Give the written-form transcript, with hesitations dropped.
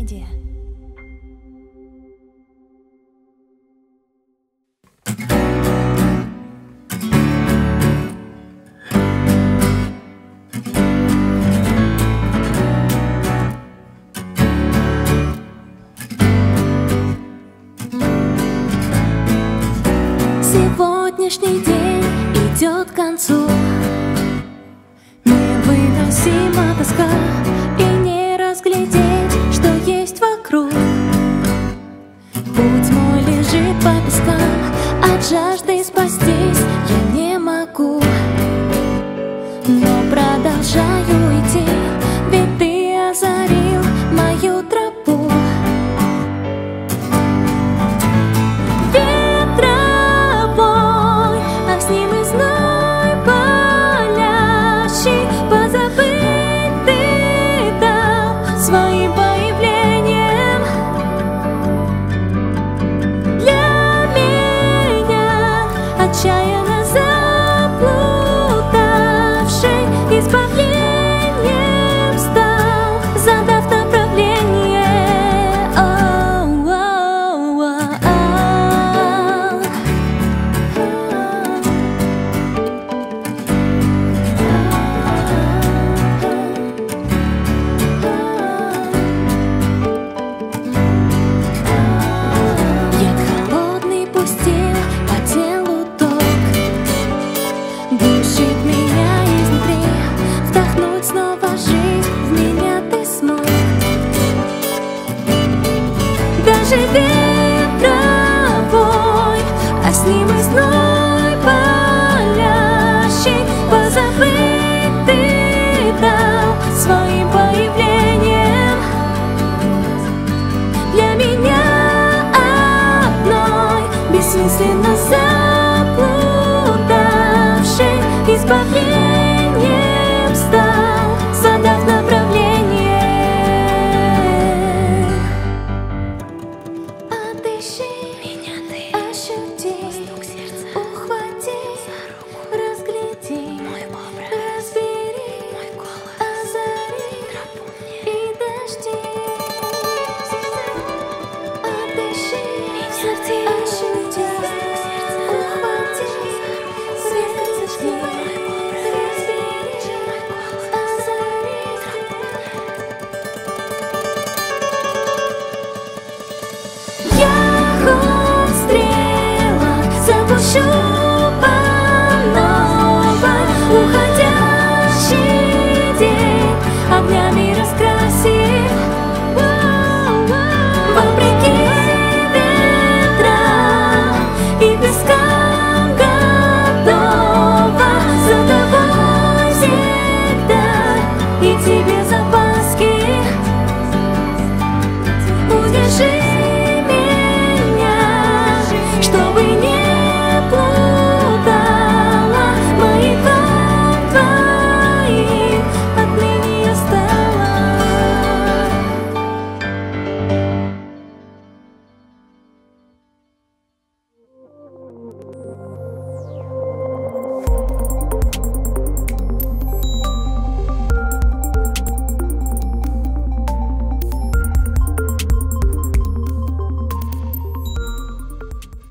Медиа. Сегодняшний день идет к концу. Невыносима тоска, и не разглядеть, что есть вокруг. Путь мой лежит по пескам, от жажды спастись я не могу. Но продолжаю идти, ведь ты озарил мою тропу. Ветровой, а с ним и зной палящий, позабыть ты дал своим появлением. Для меня, отчаянно заплутавший, избавлением стал, задав направление. Я холодный пустил по телу ток, душит меня изнутри. Вдохнуть снова жизнь в меня ты смог. Даже ветровой, а с ним и зной палящий, позабыть ты дал своим появлением. Для меня одной, бессмысленно заплутавший, избавлением стал, задав направление. Отыщи меня, ты ощути, стук сердца, ухвати за руку, разгляди мой образ, разбери мой голос, озари тропу мне и дожди. Отыщи меня, ты ощути, ухвати за руку, разгляди мой образ, разбери мой голос, озари тропу мне. Я хоть стрела запущу